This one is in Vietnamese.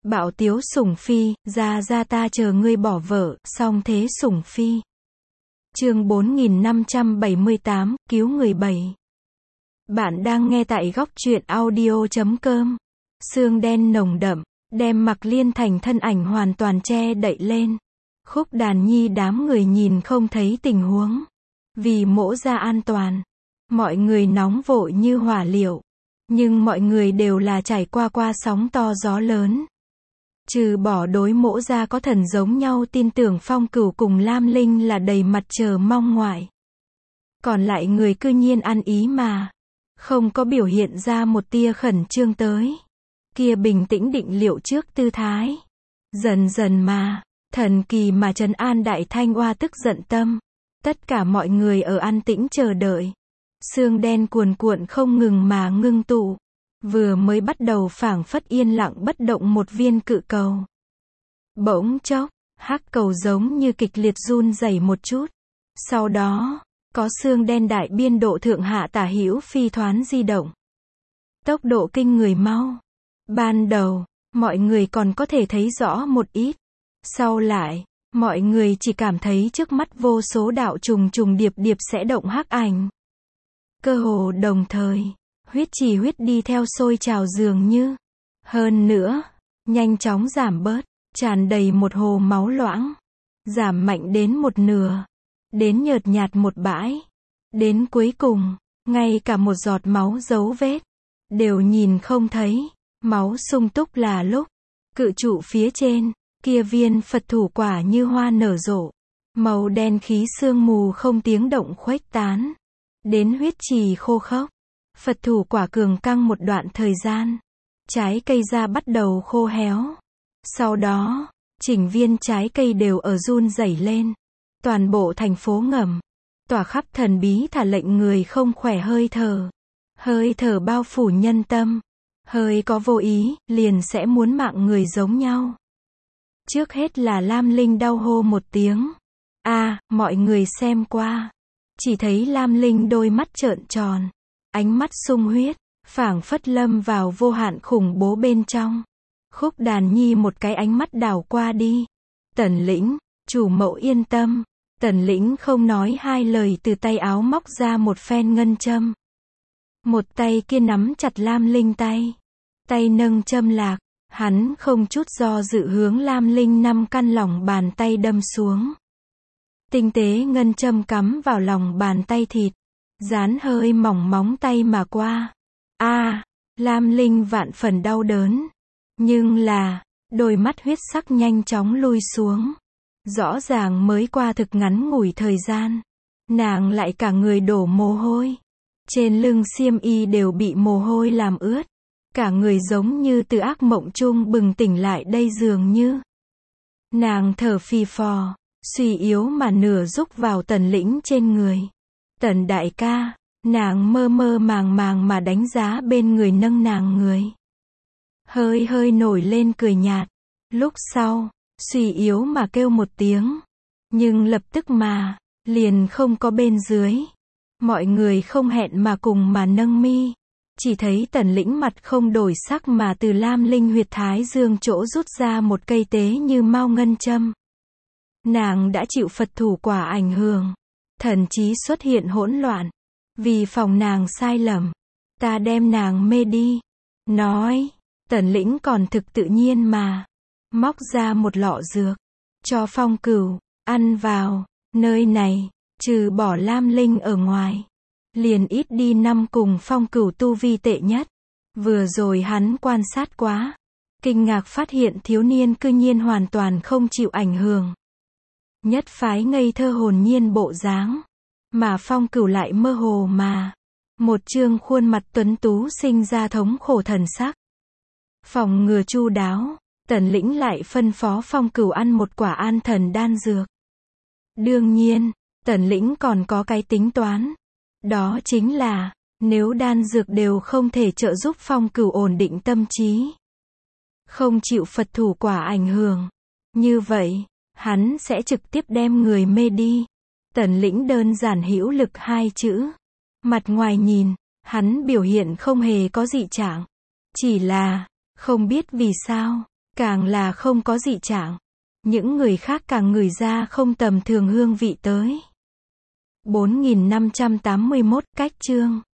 Bạo tiếu sủng phi, ra ta chờ ngươi bỏ vợ, song thế sủng phi. Chương 4578, cứu người 7. Bạn đang nghe tại góc truyện audio.com. Sương đen nồng đậm, đem Mạc Liên Thành thân ảnh hoàn toàn che đậy lên. Khúc Đàn Nhi đám người nhìn không thấy tình huống. Vì Mỗ Gia an toàn, mọi người nóng vội như hỏa liệu. Nhưng mọi người đều là trải qua sóng to gió lớn. Trừ bỏ đối Mỗ Gia có thần giống nhau tin tưởng Phong Cửu cùng Lam Linh là đầy mặt chờ mong ngoại. Còn lại người cư nhiên ăn ý mà. Không có biểu hiện ra một tia khẩn trương tới. Kia bình tĩnh định liệu trước tư thái. Dần dần mà, thần kỳ mà trấn an Đại Thanh Oa tức giận tâm. Tất cả mọi người ở an tĩnh chờ đợi. Sương đen cuồn cuộn không ngừng mà ngưng tụ. Vừa mới bắt đầu phảng phất yên lặng bất động một viên cự cầu. Bỗng chốc, hắc cầu giống như kịch liệt run rẩy một chút. Sau đó, có sương đen đại biên độ thượng hạ tả hữu phi thoán di động. Tốc độ kinh người mau. Ban đầu, mọi người còn có thể thấy rõ một ít. Sau lại, mọi người chỉ cảm thấy trước mắt vô số đạo trùng điệp sẽ động hắc ảnh. Cơ hồ đồng thời, huyết đi theo sôi trào dường như. Hơn nữa, nhanh chóng giảm bớt, tràn đầy một hồ máu loãng. Giảm mạnh đến một nửa. Đến nhợt nhạt một bãi. Đến cuối cùng, ngay cả một giọt máu dấu vết đều nhìn không thấy. Máu sung túc là lúc cự trụ phía trên, kia viên Phật thủ quả như hoa nở rộ. Màu đen khí sương mù không tiếng động khuếch tán. Đến huyết trì khô khốc. Phật thủ quả cường căng một đoạn thời gian. Trái cây ra bắt đầu khô héo. Sau đó, chỉnh viên trái cây đều ở run rẩy lên. Toàn bộ thành phố ngầm. Tỏa khắp thần bí thả lệnh người không khỏe hơi thở. Hơi thở bao phủ nhân tâm. Hơi có vô ý, liền sẽ muốn mạng người giống nhau. Trước hết là Lam Linh đau hô một tiếng. Mọi người xem qua. Chỉ thấy Lam Linh đôi mắt trợn tròn. Ánh mắt sung huyết, phảng phất lâm vào vô hạn khủng bố bên trong. Khúc Đàn Nhi một cái ánh mắt đảo qua đi. Tần Lĩnh, chủ mẫu yên tâm. Tần Lĩnh không nói hai lời từ tay áo móc ra một phen ngân châm. Một tay kia nắm chặt Lam Linh tay. Tay nâng châm lạc, hắn không chút do dự hướng Lam Linh 5 căn lòng bàn tay đâm xuống. Tinh tế ngân châm cắm vào lòng bàn tay thịt. Dán hơi mỏng móng tay mà qua. Lam Linh vạn phần đau đớn. Nhưng là, đôi mắt huyết sắc nhanh chóng lui xuống. Rõ ràng mới qua thực ngắn ngủi thời gian. Nàng lại cả người đổ mồ hôi. Trên lưng xiêm y đều bị mồ hôi làm ướt. Cả người giống như từ ác mộng chung bừng tỉnh lại đây dường như. Nàng thở phì phò, suy yếu mà nửa rúc vào Tần Lĩnh trên người. Tần đại ca, nàng mơ màng mà đánh giá bên người nâng nàng người. Hơi nổi lên cười nhạt. Lúc sau, suy yếu mà kêu một tiếng. Nhưng lập tức mà, liền không có bên dưới. Mọi người không hẹn mà cùng mà nâng mi. Chỉ thấy Tần Lĩnh mặt không đổi sắc mà từ Lam Linh huyệt thái dương chỗ rút ra một cây tế như mau ngân châm. Nàng đã chịu Phật thủ quả ảnh hưởng. Thần trí xuất hiện hỗn loạn. Vì phòng nàng sai lầm, ta đem nàng mê đi. Nói, Tần Lĩnh còn thực tự nhiên mà. Móc ra một lọ dược. Cho Phong Cửu, ăn vào. Nơi này, trừ bỏ Lam Linh ở ngoài. Liền ít đi 5 cùng Phong Cửu tu vi tệ nhất. Vừa rồi hắn quan sát quá. Kinh ngạc phát hiện thiếu niên cư nhiên hoàn toàn không chịu ảnh hưởng. Nhất phái ngây thơ hồn nhiên bộ dáng. Mà Phong Cửu lại mơ hồ mà. Một trương khuôn mặt tuấn tú sinh ra thống khổ thần sắc. Phòng ngừa chu đáo, Tần Lĩnh lại phân phó Phong Cửu ăn một quả an thần đan dược. Đương nhiên, Tần Lĩnh còn có cái tính toán. Đó chính là, nếu đan dược đều không thể trợ giúp Phong Cửu ổn định tâm trí. Không chịu Phật thủ quả ảnh hưởng. Như vậy, hắn sẽ trực tiếp đem người mê đi. Tần Lĩnh đơn giản hữu lực 2 chữ. Mặt ngoài nhìn, hắn biểu hiện không hề có dị trạng. Chỉ là, không biết vì sao, Càng là không có dị trạng. Những người khác càng ngửi ra không tầm thường hương vị tới. 4581 cách chương